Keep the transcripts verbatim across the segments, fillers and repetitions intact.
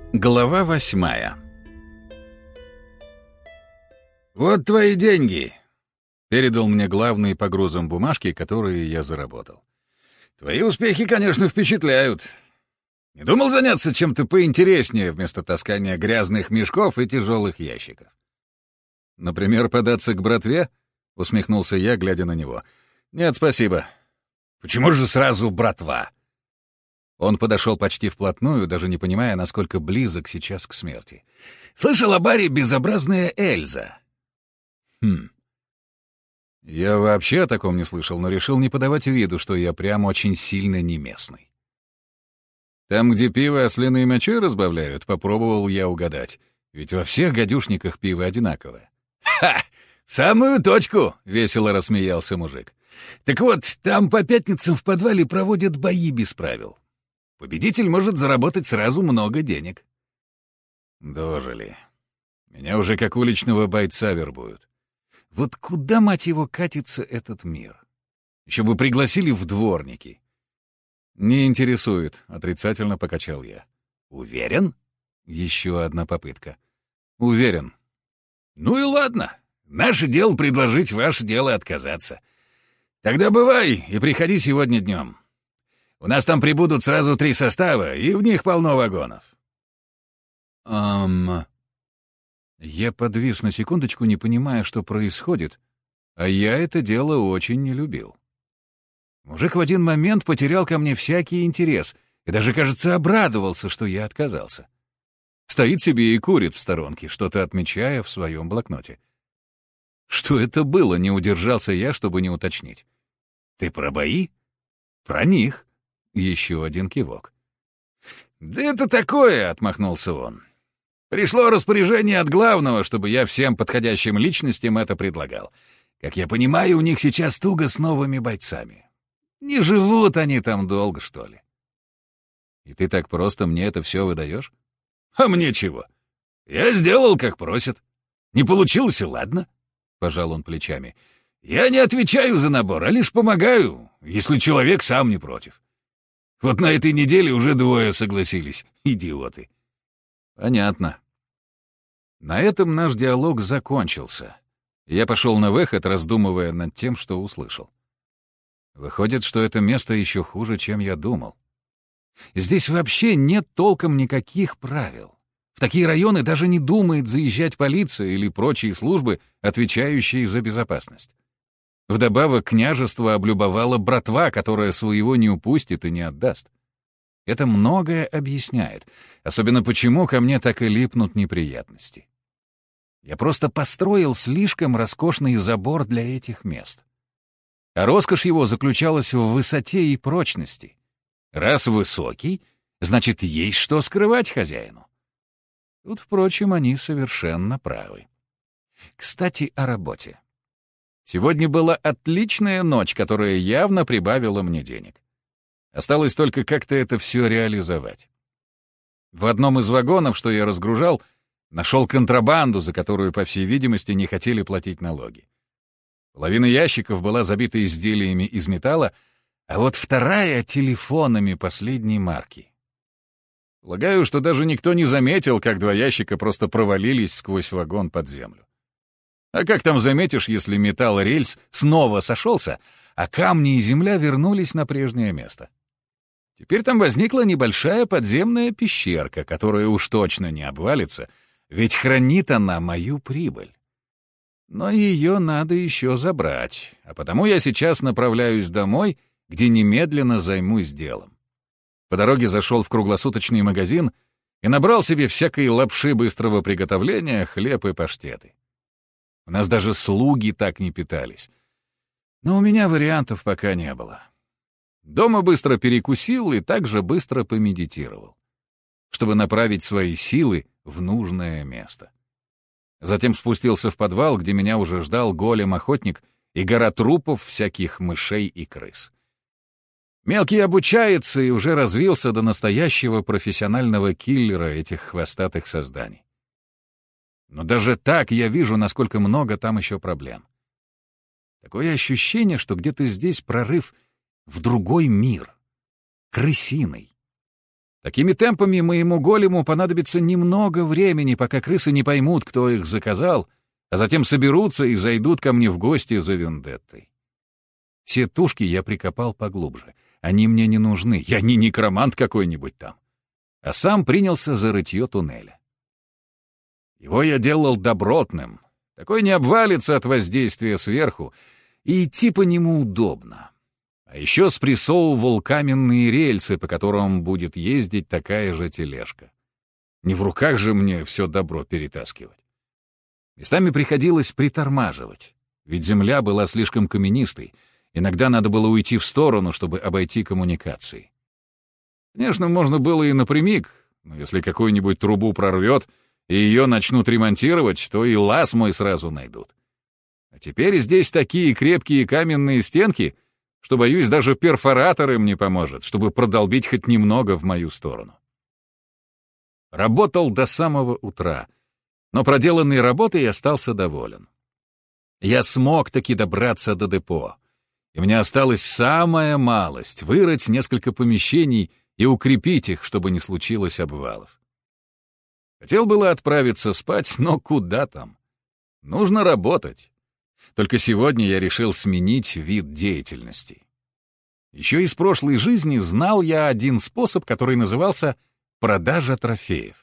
Глава восьмая. «Вот твои деньги!» — передал мне главные по грузам бумажки, которые я заработал. «Твои успехи, конечно, впечатляют. Не думал заняться чем-то поинтереснее вместо таскания грязных мешков и тяжелых ящиков?» «Например, податься к братве?» — усмехнулся я, глядя на него. «Нет, спасибо». «Почему же сразу братва?» Он подошел почти вплотную, даже не понимая, насколько близок сейчас к смерти. «Слышал о баре «Безобразная Эльза»?» «Хм. Я вообще о таком не слышал, но решил не подавать виду, что я прям очень сильно не местный. Там, где пиво ослиной мочой разбавляют, попробовал я угадать. Ведь во всех гадюшниках пиво одинаковое». «Ха! В самую точку!» — весело рассмеялся мужик. «Так вот, там по пятницам в подвале проводят бои без правил. Победитель может заработать сразу много денег». Дожили. Меня уже как уличного бойца вербуют. Вот куда, мать его, катится этот мир? Еще бы пригласили в дворники. Не интересует, отрицательно покачал я. «Уверен?» Еще одна попытка. Уверен. «Ну и ладно. Наше дело предложить, ваше дело отказаться. Тогда бывай и приходи сегодня днем. У нас там прибудут сразу три состава, и в них полно вагонов». Ам... Я подвис на секундочку, не понимая, что происходит, а я это дело очень не любил. Мужик в один момент потерял ко мне всякий интерес и даже, кажется, обрадовался, что я отказался. Стоит себе и курит в сторонке, что-то отмечая в своем блокноте. Что это было, не удержался я, чтобы не уточнить. «Ты про бои?» «Про них». Еще один кивок. «Да это такое!» — отмахнулся он. «Пришло распоряжение от главного, чтобы я всем подходящим личностям это предлагал. Как я понимаю, у них сейчас туго с новыми бойцами. Не живут они там долго, что ли?» «И ты так просто мне это все выдаешь?» «А мне чего? Я сделал, как просят. Не получилось, и ладно», — пожал он плечами. «Я не отвечаю за набор, а лишь помогаю, если человек сам не против. Вот на этой неделе уже двое согласились, идиоты». «Понятно». На этом наш диалог закончился. Я пошел на выход, раздумывая над тем, что услышал. Выходит, что это место еще хуже, чем я думал. Здесь вообще нет толком никаких правил. В такие районы даже не думает заезжать полиция или прочие службы, отвечающие за безопасность. Вдобавок княжество облюбовала братва, которая своего не упустит и не отдаст. Это многое объясняет, особенно почему ко мне так и липнут неприятности. Я просто построил слишком роскошный забор для этих мест. А роскошь его заключалась в высоте и прочности. Раз высокий, значит, есть что скрывать хозяину. Тут, впрочем, они совершенно правы. Кстати, о работе. Сегодня была отличная ночь, которая явно прибавила мне денег. Осталось только как-то это все реализовать. В одном из вагонов, что я разгружал, нашел контрабанду, за которую, по всей видимости, не хотели платить налоги. Половина ящиков была забита изделиями из металла, а вот вторая — телефонами последней марки. Полагаю, что даже никто не заметил, как два ящика просто провалились сквозь вагон под землю. А как там заметишь, если металл рельс снова сошелся, а камни и земля вернулись на прежнее место? Теперь там возникла небольшая подземная пещерка, которая уж точно не обвалится, ведь хранит она мою прибыль. Но ее надо еще забрать, а потому я сейчас направляюсь домой, где немедленно займусь делом. По дороге зашел в круглосуточный магазин и набрал себе всякой лапши быстрого приготовления, хлеб и паштеты. У нас даже слуги так не питались. Но у меня вариантов пока не было. Дома быстро перекусил и также быстро помедитировал, чтобы направить свои силы в нужное место. Затем спустился в подвал, где меня уже ждал голем-охотник и гора трупов всяких мышей и крыс. Мелкий обучается и уже развился до настоящего профессионального киллера этих хвостатых созданий. Но даже так я вижу, насколько много там еще проблем. Такое ощущение, что где-то здесь прорыв в другой мир, крысиный. Такими темпами моему голему понадобится немного времени, пока крысы не поймут, кто их заказал, а затем соберутся и зайдут ко мне в гости за вендеттой. Все тушки я прикопал поглубже. Они мне не нужны, я не некромант какой-нибудь там. А сам принялся за рытье туннеля. Его я делал добротным. Такой не обвалится от воздействия сверху, и идти по нему удобно. А еще спрессовывал каменные рельсы, по которым будет ездить такая же тележка. Не в руках же мне все добро перетаскивать. Местами приходилось притормаживать, ведь земля была слишком каменистой. Иногда надо было уйти в сторону, чтобы обойти коммуникации. Конечно, можно было и напрямик, но если какую-нибудь трубу прорвет, и ее начнут ремонтировать, то и лаз мой сразу найдут. А теперь здесь такие крепкие каменные стенки, что, боюсь, даже перфоратор им не поможет, чтобы продолбить хоть немного в мою сторону. Работал до самого утра, но проделанной работой остался доволен. Я смог таки добраться до депо, и мне осталась самая малость — вырыть несколько помещений и укрепить их, чтобы не случилось обвалов. Хотел было отправиться спать, но куда там? Нужно работать. Только сегодня я решил сменить вид деятельности. Еще из прошлой жизни знал я один способ, который назывался «продажа трофеев».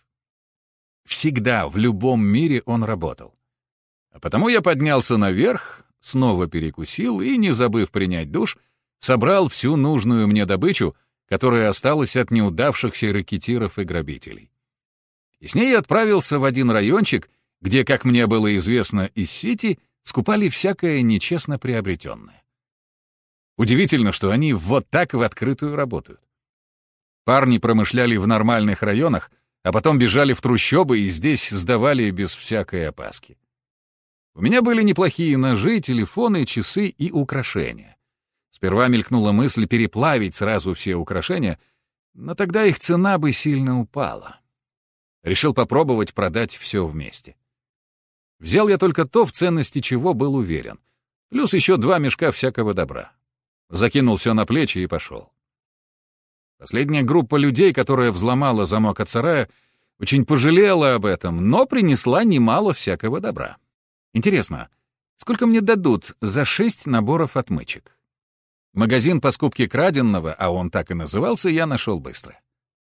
Всегда, в любом мире он работал. А потому я поднялся наверх, снова перекусил и, не забыв принять душ, собрал всю нужную мне добычу, которая осталась от неудавшихся рэкетиров и грабителей. И с ней отправился в один райончик, где, как мне было известно из сети, скупали всякое нечестно приобретенное. Удивительно, что они вот так в открытую работают. Парни промышляли в нормальных районах, а потом бежали в трущобы и здесь сдавали без всякой опаски. У меня были неплохие ножи, телефоны, часы и украшения. Сперва мелькнула мысль переплавить сразу все украшения, но тогда их цена бы сильно упала. Решил попробовать продать все вместе. Взял я только то, в ценности чего был уверен, плюс еще два мешка всякого добра. Закинул все на плечи и пошел. Последняя группа людей, которая взломала замок от сарая, очень пожалела об этом, но принесла немало всякого добра. Интересно, сколько мне дадут за шесть наборов отмычек? Магазин по скупке краденного, а он так и назывался, я нашел быстро.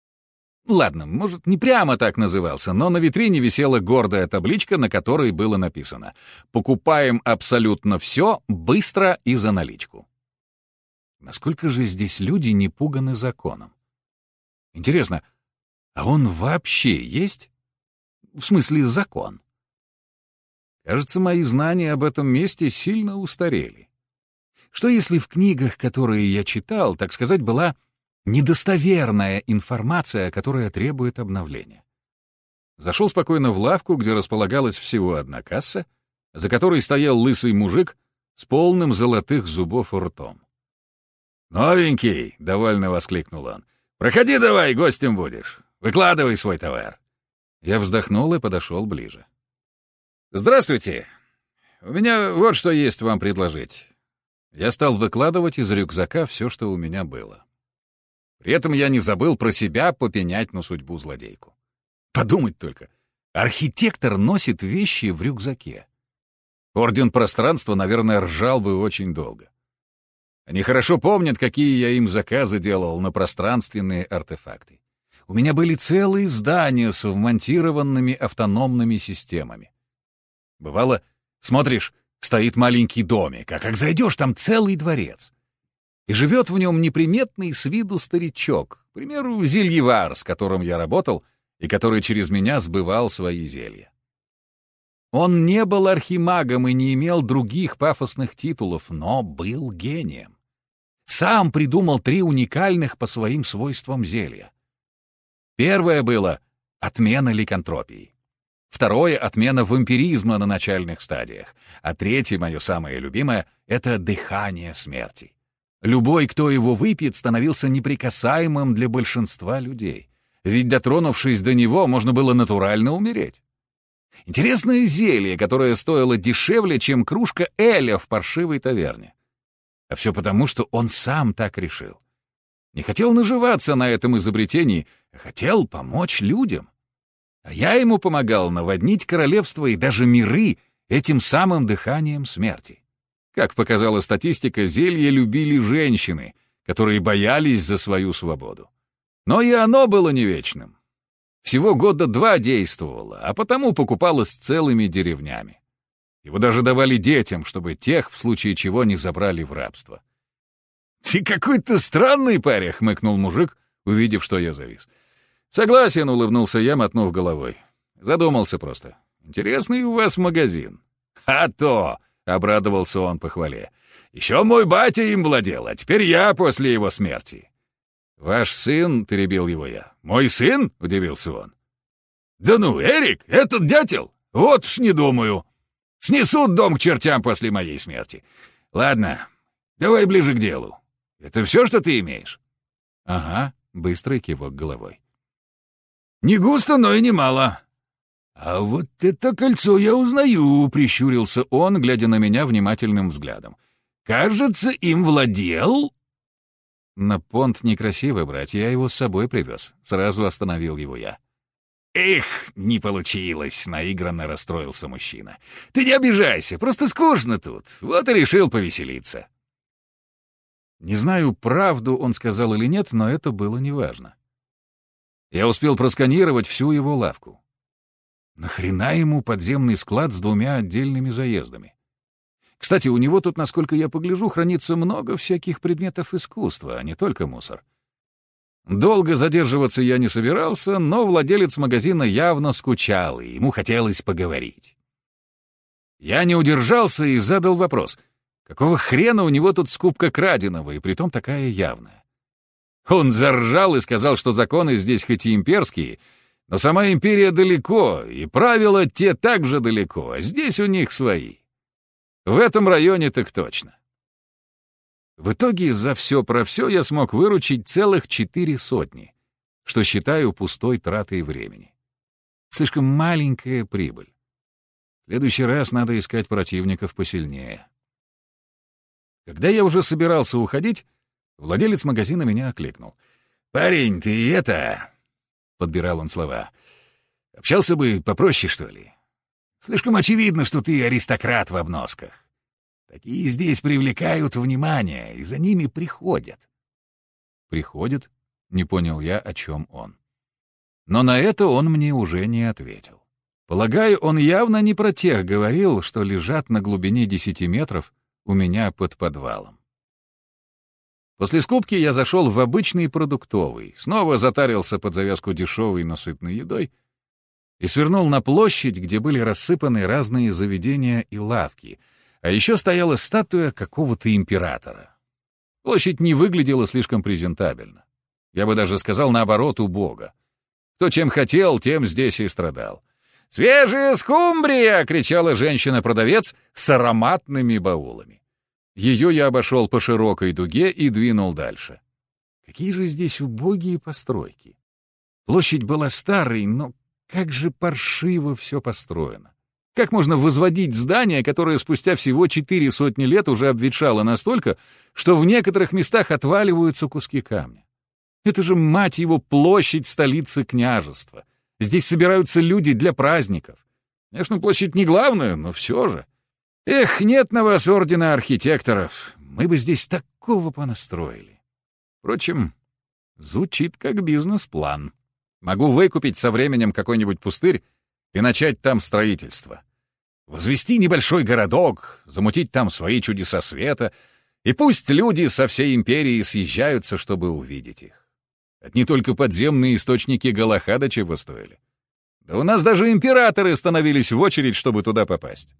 Ладно, может, не прямо так назывался, но на витрине висела гордая табличка, на которой было написано «Покупаем абсолютно все, быстро и за наличку». Насколько же здесь люди не пуганы законом? Интересно, а он вообще есть? В смысле, закон? Кажется, мои знания об этом месте сильно устарели. Что если в книгах, которые я читал, так сказать, была недостоверная информация, которая требует обновления? Зашел спокойно в лавку, где располагалась всего одна касса, за которой стоял лысый мужик с полным золотых зубов ртом. «Новенький!» — довольно воскликнул он. «Проходи давай, гостем будешь. Выкладывай свой товар». Я вздохнул и подошел ближе. «Здравствуйте! У меня вот что есть вам предложить». Я стал выкладывать из рюкзака все, что у меня было. При этом я не забыл про себя попенять на судьбу злодейку. Подумать только, архитектор носит вещи в рюкзаке. Орден пространства, наверное, ржал бы очень долго. Они хорошо помнят, какие я им заказы делал на пространственные артефакты. У меня были целые здания с вмонтированными автономными системами. Бывало, смотришь, стоит маленький домик, а как зайдешь, там целый дворец. И живет в нем неприметный с виду старичок, к примеру, зельевар, с которым я работал, и который через меня сбывал свои зелья. Он не был архимагом и не имел других пафосных титулов, но был гением. Сам придумал три уникальных по своим свойствам зелья. Первое было — отмена ликантропии. Второе — отмена вампиризма на начальных стадиях. А третье, мое самое любимое, — это дыхание смерти. Любой, кто его выпьет, становился неприкасаемым для большинства людей. Ведь, дотронувшись до него, можно было натурально умереть. Интересное зелье, которое стоило дешевле, чем кружка эля в паршивой таверне. А все потому, что он сам так решил. Не хотел наживаться на этом изобретении, хотел помочь людям. А я ему помогал наводнить королевство и даже миры этим самым дыханием смерти. Как показала статистика, зелье любили женщины, которые боялись за свою свободу. Но и оно было не вечным. Всего года два действовало, а потому покупалось целыми деревнями. Его даже давали детям, чтобы тех, в случае чего, не забрали в рабство. «Ты какой-то странный парень», — хмыкнул мужик, увидев, что я завис. «Согласен», — улыбнулся я, мотнув головой. Задумался просто. «Интересный у вас магазин». «А то!» — обрадовался он похвале. «Еще мой батя им владел, а теперь я после его смерти». «Ваш сын?» — перебил его я. «Мой сын?» — удивился он. «Да ну, Эрик, этот дятел? Вот уж не думаю. Снесут дом к чертям после моей смерти. Ладно, давай ближе к делу. Это все, что ты имеешь?» «Ага», — быстрый кивок головой. «Не густо, но и немало». «А вот это кольцо я узнаю», — прищурился он, глядя на меня внимательным взглядом. «Кажется, им владел...» «На понт некрасиво брать, я его с собой привез», — сразу остановил его я. «Эх, не получилось», — наигранно расстроился мужчина. «Ты не обижайся, просто скучно тут, вот и решил повеселиться». Не знаю, правду он сказал или нет, но это было неважно. Я успел просканировать всю его лавку. Нахрена ему подземный склад с двумя отдельными заездами? Кстати, у него тут, насколько я погляжу, хранится много всяких предметов искусства, а не только мусор. Долго задерживаться я не собирался, но владелец магазина явно скучал, и ему хотелось поговорить. Я не удержался и задал вопрос. Какого хрена у него тут скупка краденого, и притом такая явная? Он заржал и сказал, что законы здесь хоть и имперские, но сама империя далеко, и правила те также далеко, а здесь у них свои. В этом районе так точно. В итоге за все про все я смог выручить целых четыре сотни, что считаю пустой тратой времени. Слишком маленькая прибыль. В следующий раз надо искать противников посильнее. Когда я уже собирался уходить, владелец магазина меня окликнул. «Парень, ты это...» — подбирал он слова. «Общался бы попроще, что ли? Слишком очевидно, что ты аристократ в обносках. Такие здесь привлекают внимание, и за ними приходят». «Приходят?» — не понял я, о чем он. Но на это он мне уже не ответил. Полагаю, он явно не про тех говорил, что лежат на глубине десяти метров у меня под подвалом. После скупки я зашел в обычный продуктовый, снова затарился под завязку дешевой, но сытной едой и свернул на площадь, где были рассыпаны разные заведения и лавки, а еще стояла статуя какого-то императора. Площадь не выглядела слишком презентабельно. Я бы даже сказал, наоборот, убого. Кто чем хотел, тем здесь и страдал. «Свежая скумбрия!» — кричала женщина-продавец с ароматными баулами. Ее я обошел по широкой дуге и двинул дальше. Какие же здесь убогие постройки. Площадь была старой, но как же паршиво все построено. Как можно возводить здание, которое спустя всего четыре сотни лет уже обветшало настолько, что в некоторых местах отваливаются куски камня? Это же, мать его, площадь столицы княжества. Здесь собираются люди для праздников. Конечно, площадь не главная, но все же. Эх, нет на вас ордена архитекторов. Мы бы здесь такого понастроили. Впрочем, звучит как бизнес-план. Могу выкупить со временем какой-нибудь пустырь и начать там строительство. Возвести небольшой городок, замутить там свои чудеса света, и пусть люди со всей империи съезжаются, чтобы увидеть их. Одни только подземные источники Галахада чего стоили. Да у нас даже императоры становились в очередь, чтобы туда попасть.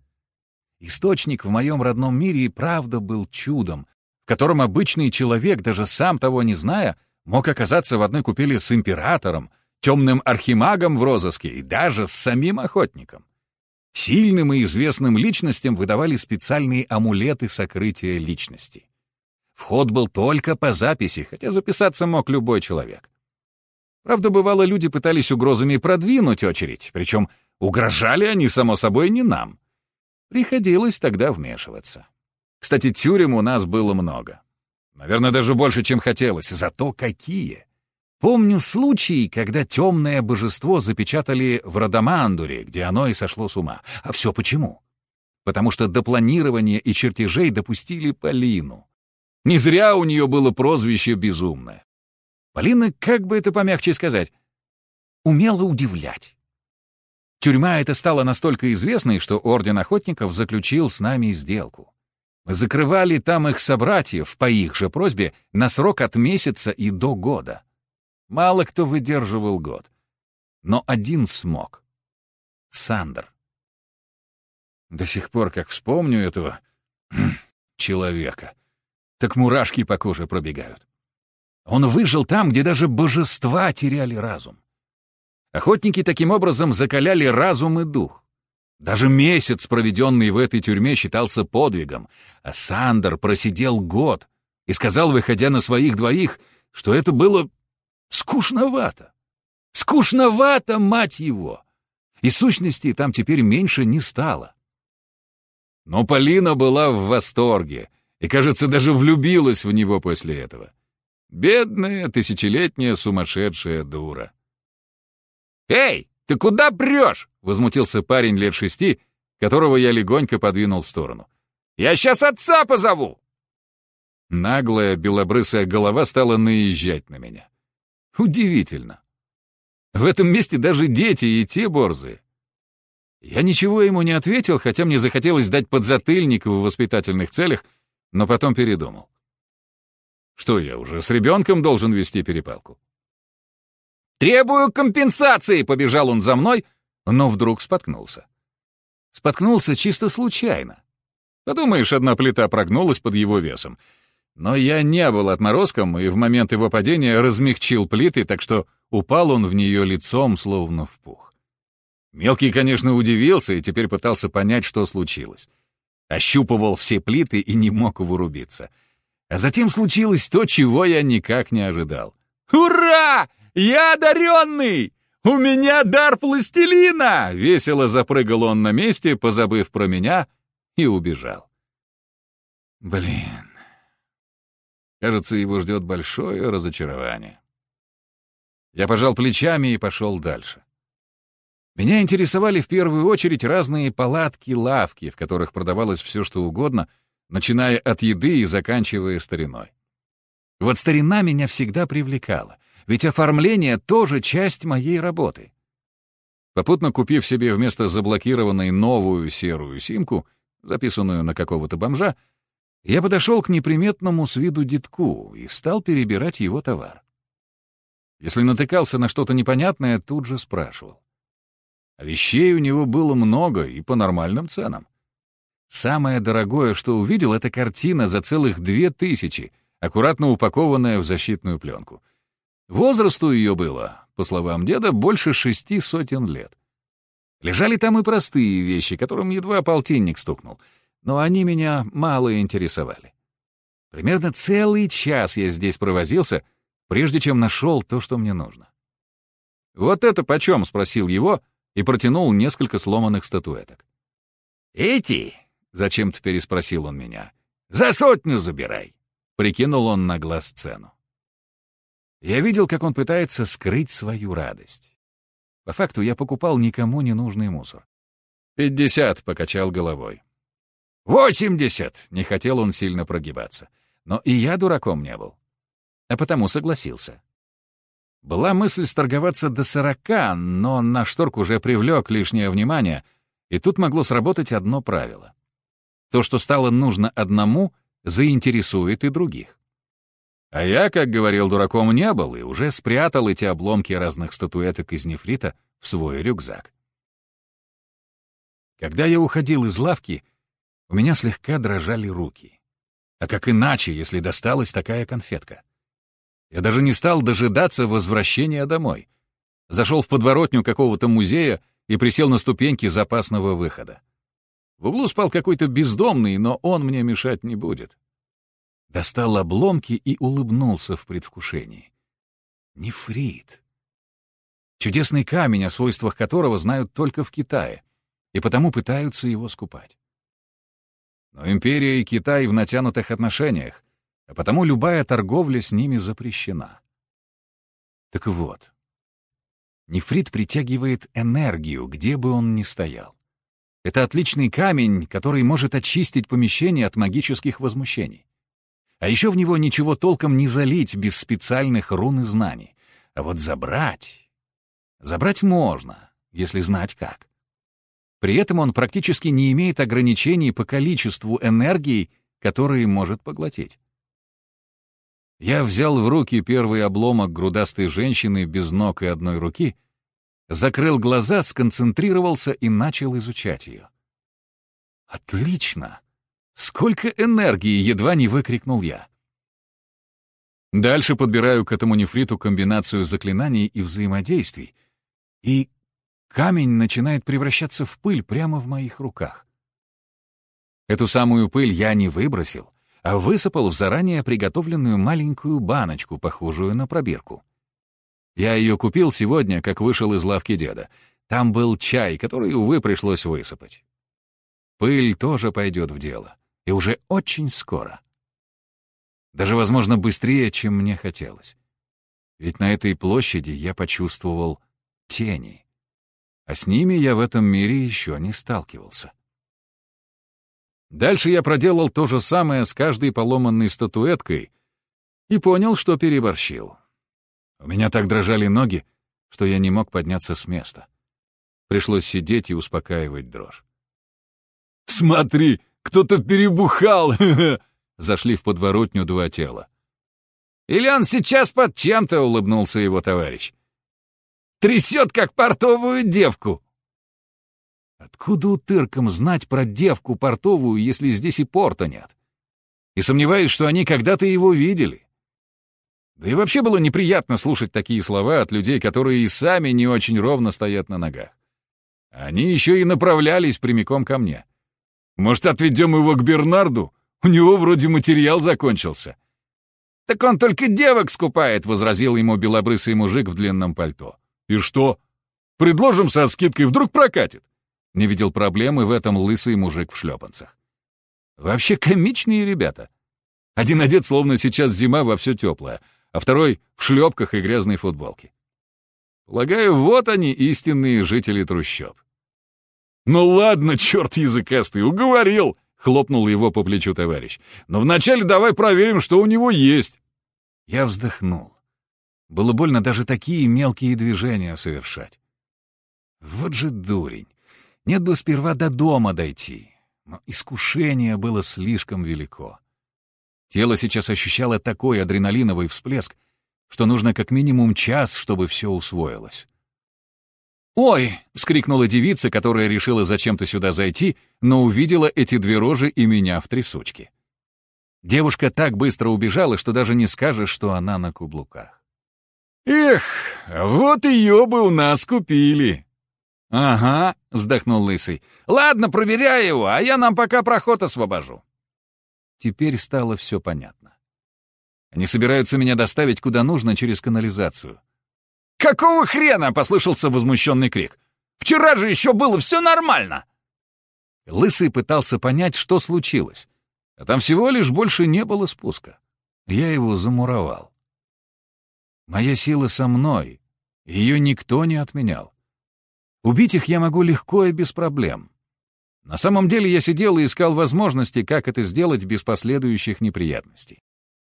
Источник в моем родном мире и правда был чудом, в котором обычный человек, даже сам того не зная, мог оказаться в одной купели с императором, темным архимагом в розыске и даже с самим охотником. Сильным и известным личностям выдавали специальные амулеты сокрытия личности. Вход был только по записи, хотя записаться мог любой человек. Правда, бывало, люди пытались угрозами продвинуть очередь, причем угрожали они, само собой, не нам. Приходилось тогда вмешиваться. Кстати, тюрем у нас было много. Наверное, даже больше, чем хотелось, зато какие! Помню случай, когда темное божество запечатали в Радамандуре, где оно и сошло с ума. А все почему? Потому что до планирования и чертежей допустили Полину. Не зря у нее было прозвище «Безумное». Полина, как бы это помягче сказать, умела удивлять. Тюрьма эта стала настолько известной, что Орден Охотников заключил с нами сделку. Мы закрывали там их собратьев, по их же просьбе, на срок от месяца и до года. Мало кто выдерживал год. Но один смог. Сандер. До сих пор, как вспомню этого человека, так мурашки по коже пробегают. Он выжил там, где даже божества теряли разум. Охотники таким образом закаляли разум и дух. Даже месяц, проведенный в этой тюрьме, считался подвигом, а Сандер просидел год и сказал, выходя на своих двоих, что это было скучновато. Скучновато, мать его! И сущности там теперь меньше не стало. Но Полина была в восторге и, кажется, даже влюбилась в него после этого. Бедная, тысячелетняя сумасшедшая дура. «Эй, ты куда прешь?» — возмутился парень лет шести, которого я легонько подвинул в сторону. «Я сейчас отца позову!» Наглая белобрысая голова стала наезжать на меня. Удивительно. В этом месте даже дети и те борзые. Я ничего ему не ответил, хотя мне захотелось дать подзатыльник в воспитательных целях, но потом передумал. Что я уже с ребенком должен вести перепалку? «Требую компенсации!» — побежал он за мной, но вдруг споткнулся. Споткнулся чисто случайно. Подумаешь, одна плита прогнулась под его весом. Но я не был отморозком, и в момент его падения размягчил плиты, так что упал он в нее лицом, словно в пух. Мелкий, конечно, удивился и теперь пытался понять, что случилось. Ощупывал все плиты и не мог вырубиться. А затем случилось то, чего я никак не ожидал. «Ура! Я одаренный! У меня дар пластилина!» Весело запрыгал он на месте, позабыв про меня, и убежал. Блин. Кажется, его ждет большое разочарование. Я пожал плечами и пошел дальше. Меня интересовали в первую очередь разные палатки-лавки, в которых продавалось все, что угодно, начиная от еды и заканчивая стариной. Вот старина меня всегда привлекала, ведь оформление тоже часть моей работы. Попутно купив себе вместо заблокированной новую серую симку, записанную на какого-то бомжа, я подошел к неприметному с виду детку и стал перебирать его товар. Если натыкался на что-то непонятное, тут же спрашивал. А вещей у него было много и по нормальным ценам. Самое дорогое, что увидел, — это картина за целых две тысячи, аккуратно упакованная в защитную пленку. Возрасту ее было, по словам деда, больше шести сотен лет. Лежали там и простые вещи, которым едва полтинник стукнул, но они меня мало интересовали. Примерно целый час я здесь провозился, прежде чем нашел то, что мне нужно. «Вот это почем?» — спросил его и протянул несколько сломанных статуэток. «Эти?» — зачем-то переспросил он меня. «За сотню забирай!» — прикинул он на глаз цену. Я видел, как он пытается скрыть свою радость. По факту я покупал никому не нужный мусор. «Пятьдесят», — покачал головой. «Восемьдесят!» — не хотел он сильно прогибаться. Но и я дураком не был. А потому согласился. Была мысль сторговаться до сорока, но наш торг уже привлек лишнее внимание, и тут могло сработать одно правило. То, что стало нужно одному, заинтересует и других. А я, как говорил, дураком не был и уже спрятал эти обломки разных статуэток из нефрита в свой рюкзак. Когда я уходил из лавки, у меня слегка дрожали руки. А как иначе, если досталась такая конфетка? Я даже не стал дожидаться возвращения домой. Зашел в подворотню какого-то музея и присел на ступеньки запасного выхода. В углу спал какой-то бездомный, но он мне мешать не будет. Достал обломки и улыбнулся в предвкушении. Нефрит. Чудесный камень, о свойствах которого знают только в Китае, и потому пытаются его скупать. Но империя и Китай в натянутых отношениях, а потому любая торговля с ними запрещена. Так вот, нефрит притягивает энергию, где бы он ни стоял. Это отличный камень, который может очистить помещение от магических возмущений. А еще в него ничего толком не залить без специальных рун и знаний. А вот забрать... Забрать можно, если знать как. При этом он практически не имеет ограничений по количеству энергии, которые может поглотить. Я взял в руки первый обломок грудастой женщины без ног и одной руки, закрыл глаза, сконцентрировался и начал изучать ее. «Отлично! Сколько энергии!» — едва не выкрикнул я. Дальше подбираю к этому нефриту комбинацию заклинаний и взаимодействий, и камень начинает превращаться в пыль прямо в моих руках. Эту самую пыль я не выбросил, а высыпал в заранее приготовленную маленькую баночку, похожую на пробирку. Я ее купил сегодня, как вышел из лавки деда. Там был чай, который, увы, пришлось высыпать. Пыль тоже пойдет в дело, и уже очень скоро. Даже, возможно, быстрее, чем мне хотелось. Ведь на этой площади я почувствовал тени, а с ними я в этом мире еще не сталкивался. Дальше я проделал то же самое с каждой поломанной статуэткой и понял, что переборщил. У меня так дрожали ноги, что я не мог подняться с места. Пришлось сидеть и успокаивать дрожь. «Смотри, кто-то перебухал!» Зашли в подворотню два тела. «Или он сейчас под чем-то», — улыбнулся его товарищ. «Трясет, как портовую девку». Откуда утыркам знать про девку портовую, если здесь и порта нет? И сомневаюсь, что они когда-то его видели. Да и вообще было неприятно слушать такие слова от людей, которые и сами не очень ровно стоят на ногах. Они еще и направлялись прямиком ко мне. «Может, отведем его к Бернарду? У него вроде материал закончился». «Так он только девок скупает», — возразил ему белобрысый мужик в длинном пальто. «И что? Предложим со скидкой, вдруг прокатит». Не видел проблемы в этом лысый мужик в шлепанцах. Вообще комичные ребята. Один одет, словно сейчас зима во все теплое, а второй в шлепках и грязной футболке. Полагаю, вот они, истинные жители трущоб. «Ну ладно, черт языкастый, уговорил!» — хлопнул его по плечу товарищ. «Но вначале давай проверим, что у него есть». Я вздохнул. Было больно даже такие мелкие движения совершать. Вот же дурень. Нет бы сперва до дома дойти, но искушение было слишком велико. Тело сейчас ощущало такой адреналиновый всплеск, что нужно как минимум час, чтобы все усвоилось. «Ой!» — вскрикнула девица, которая решила зачем-то сюда зайти, но увидела эти две рожи и меня в трясучке. Девушка так быстро убежала, что даже не скажешь, что она на каблуках. «Эх, вот ее бы у нас купили!» «Ага», — вздохнул лысый. «Ладно, проверяй его, а я нам пока проход освобожу». Теперь стало все понятно. Они собираются меня доставить куда нужно через канализацию. «Какого хрена?» — послышался возмущенный крик. «Вчера же еще было все нормально!» Лысый пытался понять, что случилось, а там всего лишь больше не было спуска. Я его замуровал. Моя сила со мной, ее никто не отменял. Убить их я могу легко и без проблем. На самом деле я сидел и искал возможности, как это сделать без последующих неприятностей.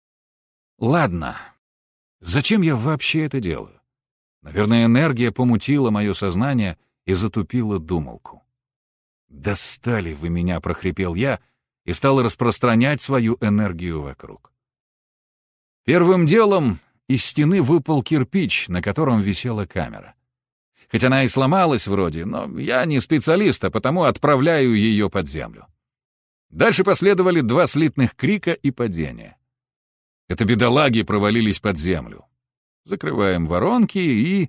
Ладно, зачем я вообще это делаю? Наверное, энергия помутила мое сознание и затупила думалку. «Достали вы меня!» — прохрипел я и стал распространять свою энергию вокруг. Первым делом из стены выпал кирпич, на котором висела камера. Хоть она и сломалась вроде, но я не специалист, а потому отправляю ее под землю. Дальше последовали два слитных крика и падения. Это бедолаги провалились под землю. Закрываем воронки и...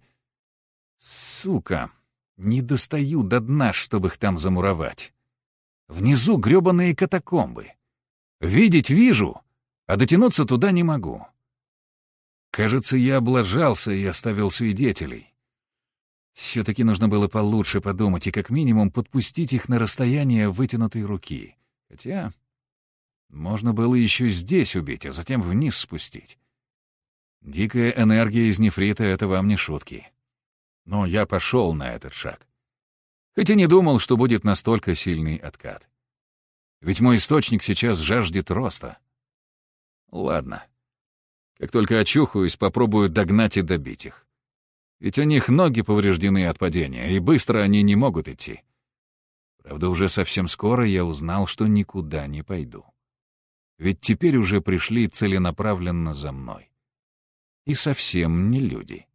Сука, не достаю до дна, чтобы их там замуровать. Внизу грёбаные катакомбы. Видеть вижу, а дотянуться туда не могу. Кажется, я облажался и оставил свидетелей. Все-таки нужно было получше подумать и как минимум подпустить их на расстояние вытянутой руки. Хотя можно было еще здесь убить, а затем вниз спустить. Дикая энергия из нефрита — это вам не шутки. Но я пошел на этот шаг. Хоть и не думал, что будет настолько сильный откат. Ведь мой источник сейчас жаждет роста. Ладно. Как только очухаюсь, попробую догнать и добить их. Ведь у них ноги повреждены от падения, и быстро они не могут идти. Правда, уже совсем скоро я узнал, что никуда не пойду. Ведь теперь уже пришли целенаправленно за мной. И совсем не люди.